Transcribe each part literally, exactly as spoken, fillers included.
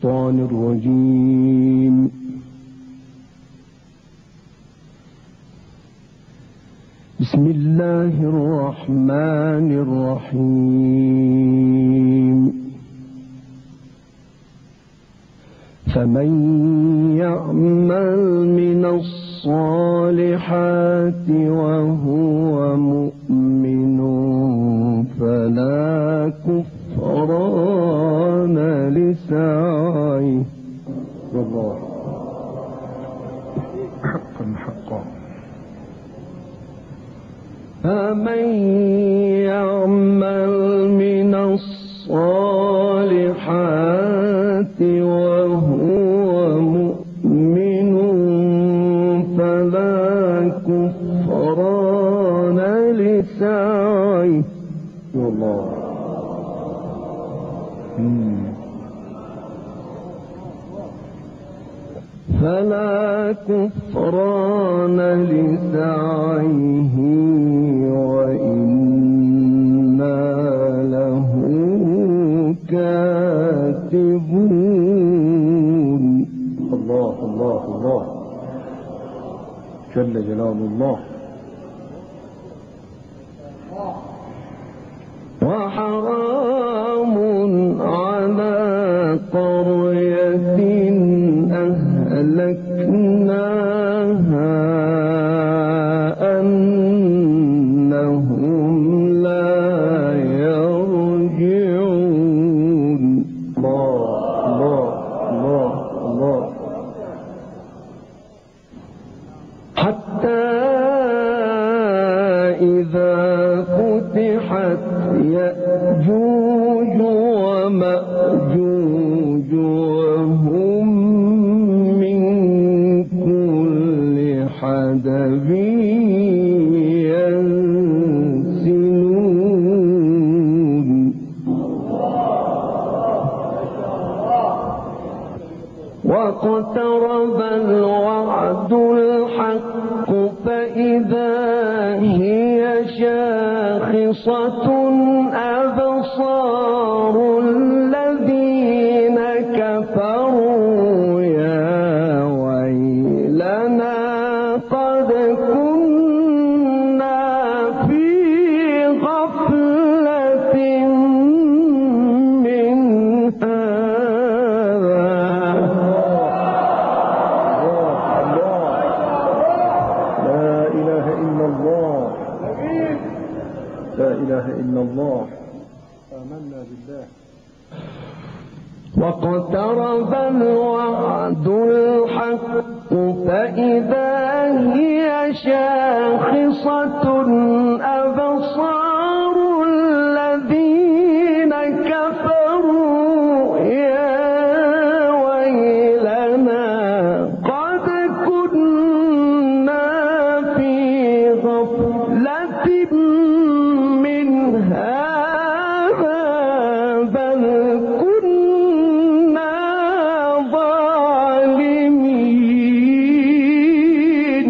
الشيطان الرجيم. بسم الله الرحمن الرحيم. فمن يعمل من الصالحات وهو مؤمن فلا كفران لسعيه. والله حقا حقا. فمن يعمل من الصالحات وهو مؤمن فلا كفران لسعيه. والله فلا كفران لسعيه وإنا له كاتبون. الله الله الله جل جلال الله. وحرام على قرية أهلكناها أنهم لا يرجعون. الله الله الله الله. حتى إذا فتحت يأجوج ومأجوج وهم من كل حدب ينسلون. واقترب الوعد الحق فإذا هي شاخصة أبصار الذين كفروا يا ويلنا قد كنا في غفلة من هذا. لا إله إلا الله. لا إله إلا الله. آمنا بالله. واقترب الوعد الحق فإذا هي شاخصة أبصار الذين كفروا يا ويلنا قد كنا في غفلة من هذا بل كنا ظالمين.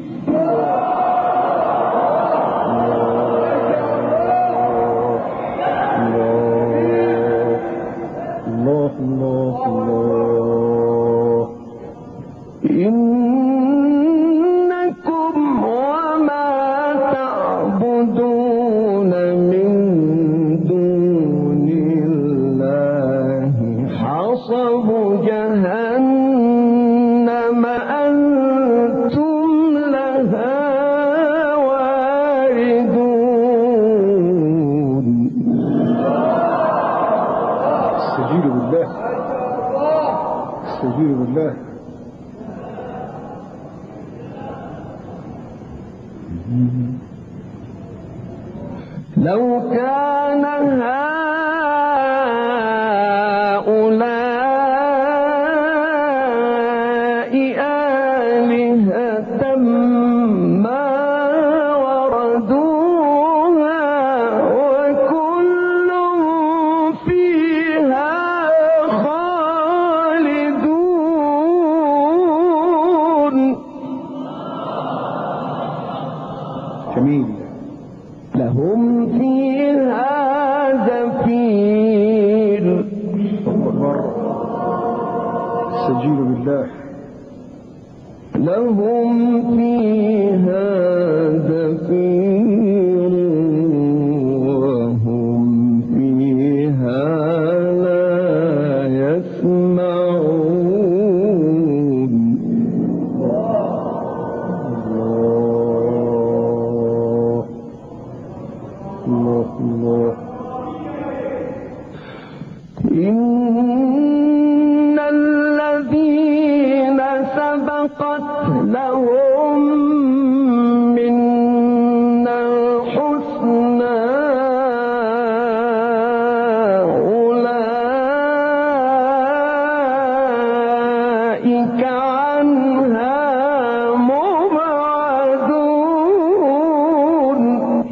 الله الله الله. إنكم وما تعبدون من دون الله حصب جهنم أنتم لها واردون. استجير بالله. استجير بالله. لو كان هؤلاء آلهة ما وردوها وكل فيها خالدون. جميل. لهم فيها زفير نستجير بالله. لهم فيها زفير وهم فيها لا يسمعون. الله الله الله. إن الذين سبقت لهم منا الحسنى أولئك عنها مبعدون.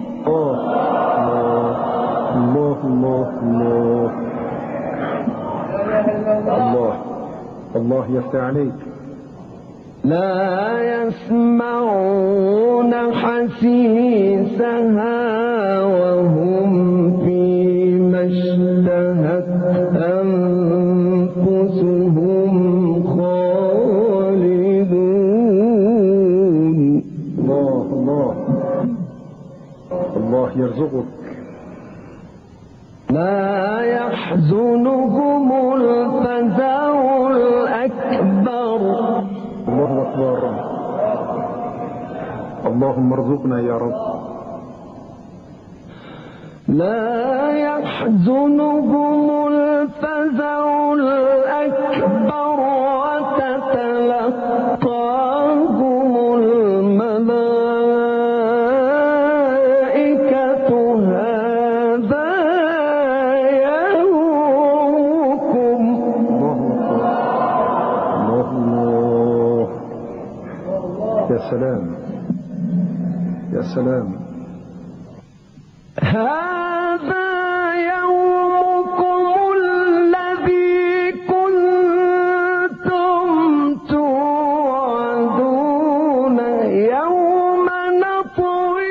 الله الله الله الله الله يفتح عليك. لا يسمعون حسيسها وهم فيما اشتهت أنفسهم خالدون. الله الله الله يرزقك. لا يحزنهم الفزع الأكبر. الله أكبر. اللهم ارزقنا يا رب. لا يحزنهم الفزع الأكبر وتتلقاهم الملائكة هذا يومكم. الله الله. يا سلام يا سلام. هذا يومكم الذي كنتم توعدون يوم نطوي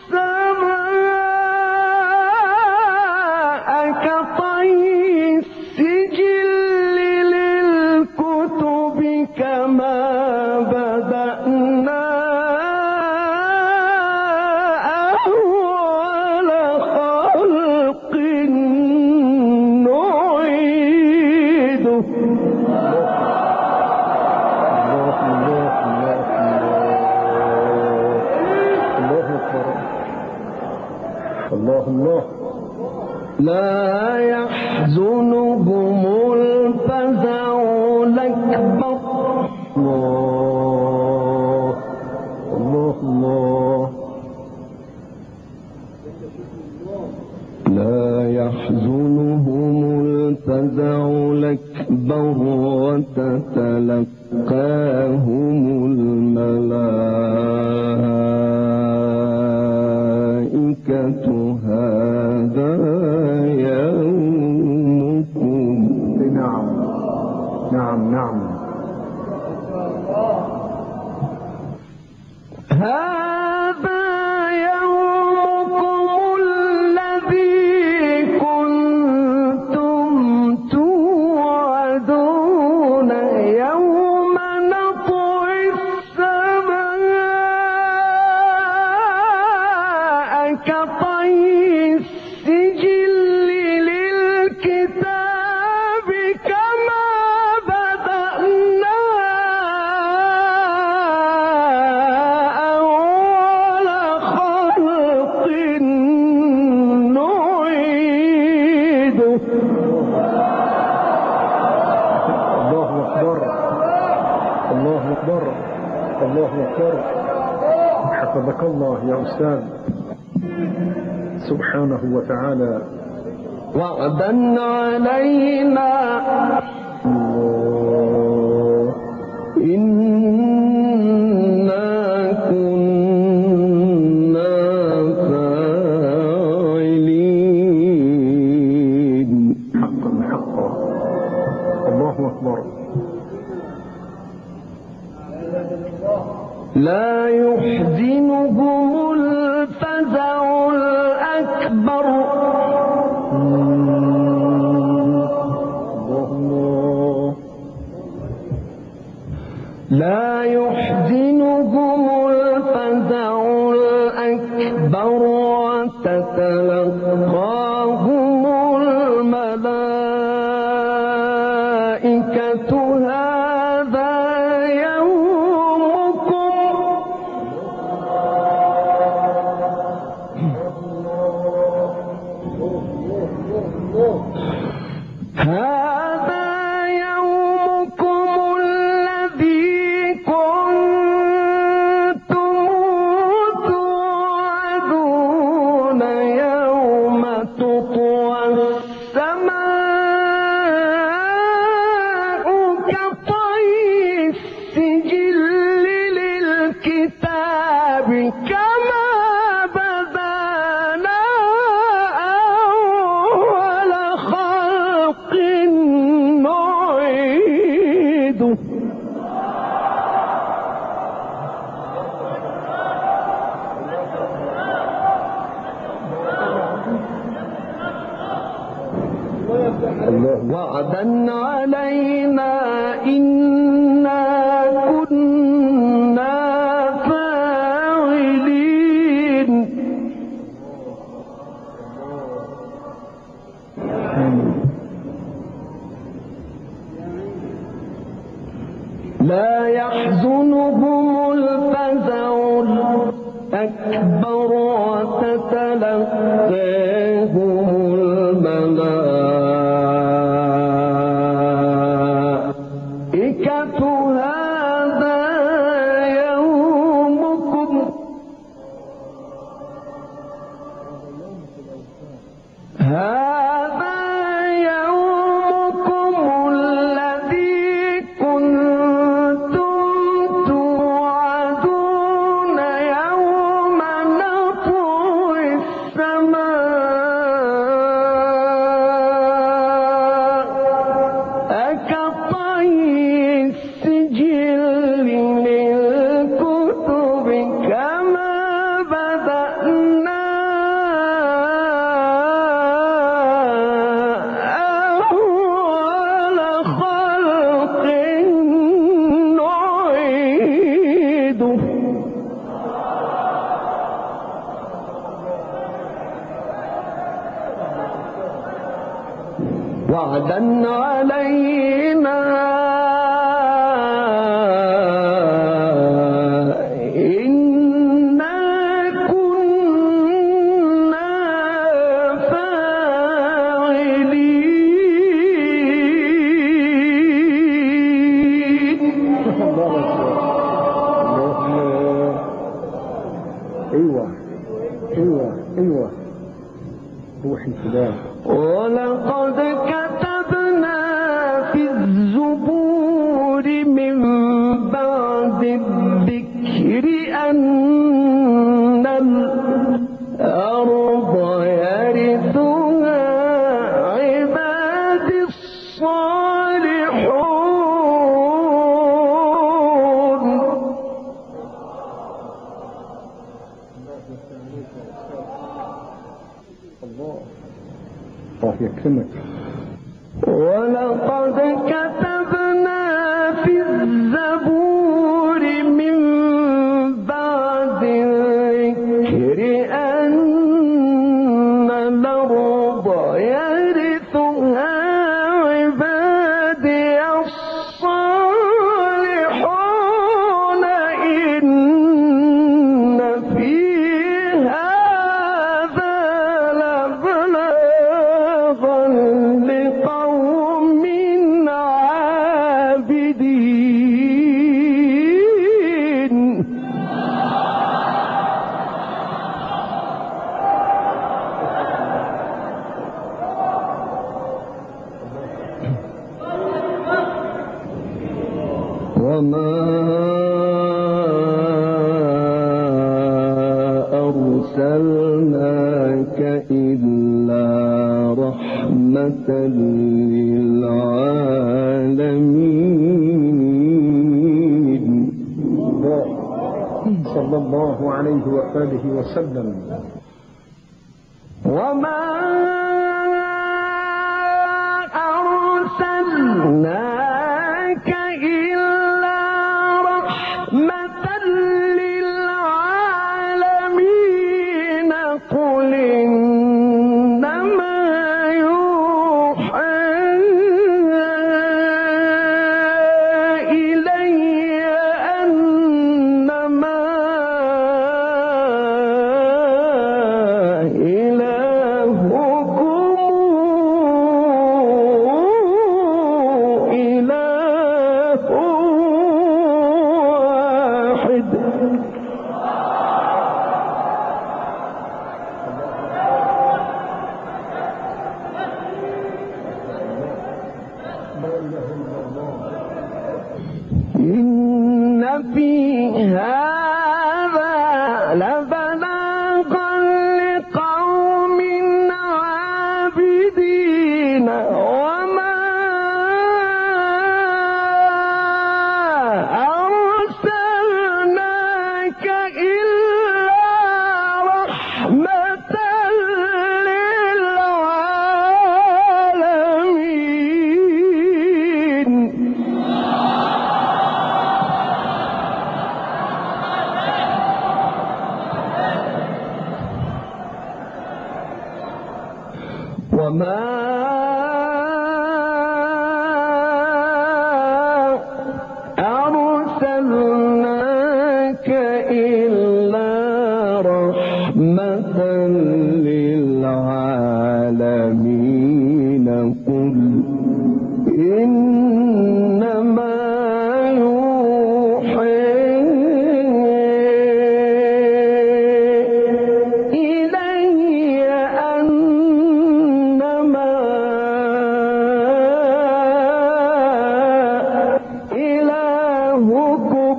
السماء كطي السجل للكتب كما بدأنا الله الله. لا يحزنهم الفزع الأكبر. الله الله الله. لا يحزنهم الفزع الأكبر وتتلقاهم الملائكة هذا يومكم. نعم نعم نعم. هذا يومكم الذي كنتم توعدون يوم نطوي السماء كطي السجل للكتاب كما بدأنا أول خلق نعيده. الله أكبر الله أكبر الله أكبر. حفظك الله يا أستاذ. سبحانه وتعالى. وعدا علينا الله. إنا كنا فاعلين. حقا حقا. الله أكبر. لا يحزنهم الفزع الأكبر. الله الله. لا يحزنهم الفزع الأكبر وتتلقاهم الملائكة هذا يومكم هذا يومكم الذي كنتم توعدون يوم تطوى السماء كطي السجل للكتاب كما بدانا أول خلق نعيده وعدا علينا إنا كنا فاعلين لا يحزنهم الفزع الأكبر وتتلقاهم الملائكة هذا يومكم هذا يومكم الذي كنتم توعدون يوم نطوي السماء كطي السجل للكتب كما بدأنا أول خلق نعيده وعدا علينا إنا كنا فاعلين ايوه ايوه ايوه روح الفداء. ولقد كتبنا في الزبور من بعد الذكر أن الأرض يرثها عبادي الصالحون الله الله يكرمك. ولقد كتبنا في الزبور من بعد الذكر أن الأرض يرثها عبادي الصالحون إن في هذا لبلاغا لقوم عابدين. وما أرسلناك إلا رحمة للعالمين. صلى الله عليه وآله وسلم. وما أرسلناك إلا إن في هذا لبلاغا لقوم عابدين وما أرسلناك إلا رحمة وما أرسلناك إلا رحمة للعالمين قل إنما يوحى إلي أنما إلهكم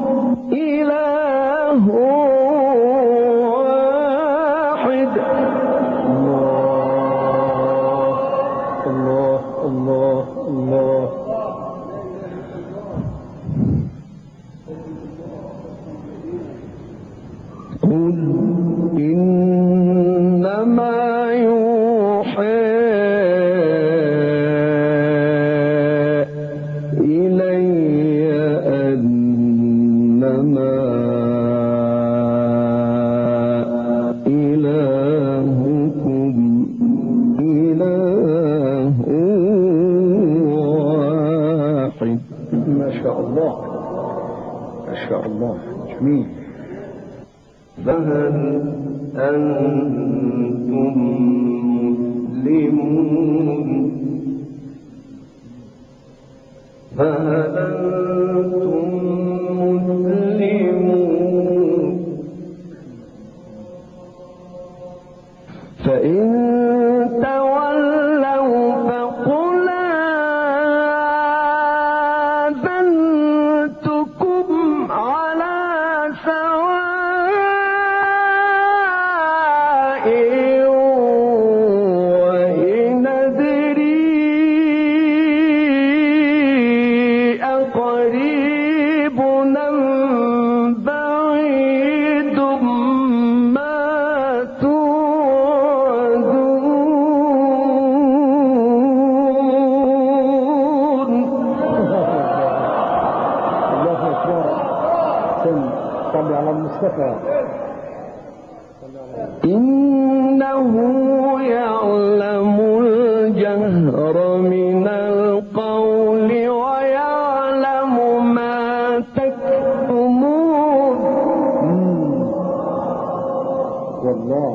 إله واحد. الله الله الله. قل إنما يوحى إلي أنما إلهكم إله واحد. ما شاء الله ما شاء الله. جميل. فهل أنتم مسلمون؟ فهل أنتم مسلمون؟ فإن تولوا فقل آذنتكم على سواء وإن أدري أقريب أم بعيد ما توعدون. الله أكبر. صل على المصطفى. إنه يعلم الجهر من القول ويعلم ما تكتمون. والله.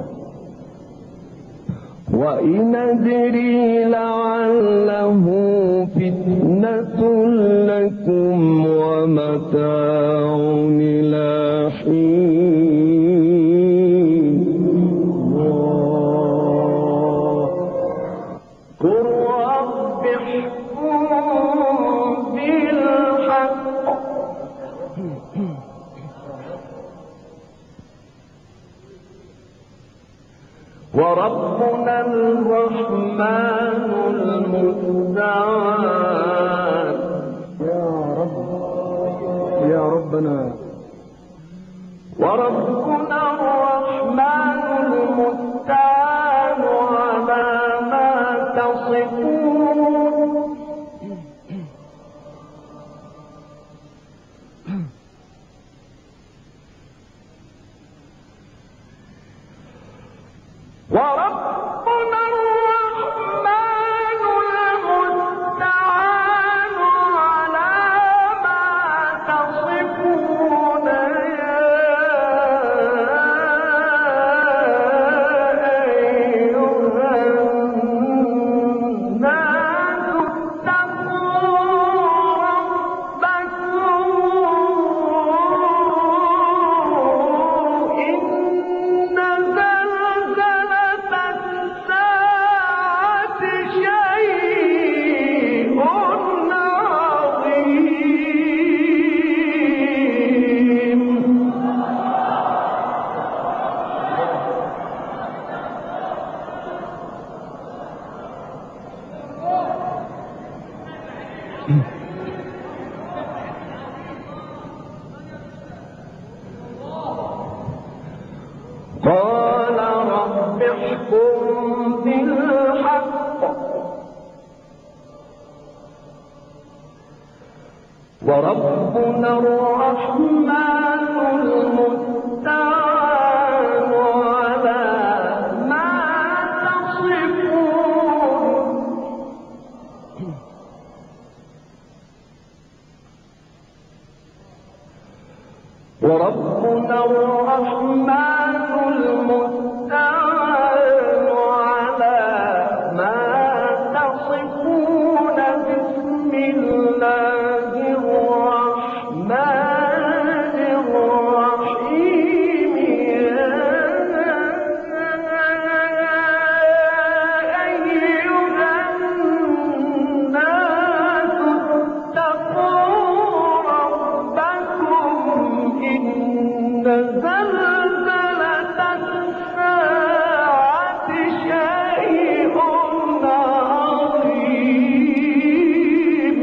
وإن أدري لعله فتنة لكم ومتاع إلى حين. قل رب احكم بالحق وربنا الرحمن المستعان. يا رب يا ربنا. وربنا الرحمن المستعان على ما تصفون. وربنا الرحمن المستعان على ما تصفون يا وربنا الرحمن المستعان على ما تصفون وربنا الرحمن المستعان على ما تصفون بسم الله الرحمن الرحيم يا أيها الناس اتقوا ربكم إن زلزلة الساعة شيء عظيم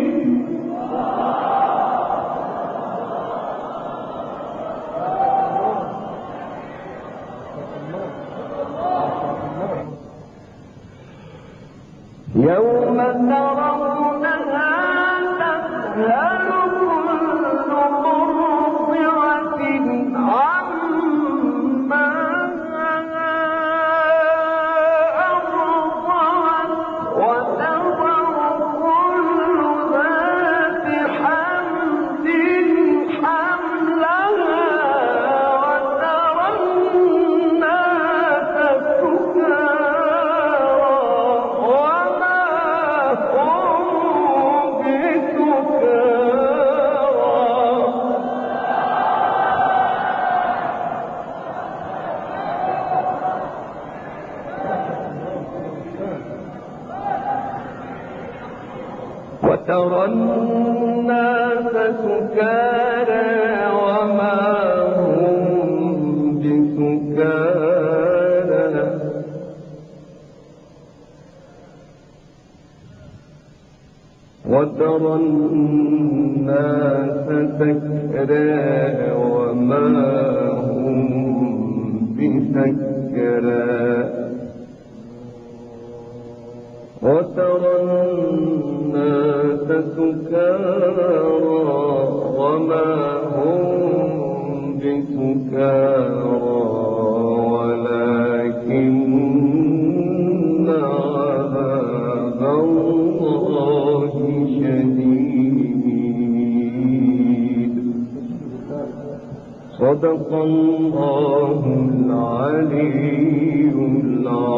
يوم ترونها تذهل كل مرضعة عما أرضعت وتضع كل ذات حمل حملها وترى الناس سكارى وما هم وترى الناس سكارى وما هم بسكارى وترى الناس سكارى وما هم بسكارى وترى الناس سكارى وما هم بسكارى ولكن عذاب الله شديد صدق الله العلي العظيم.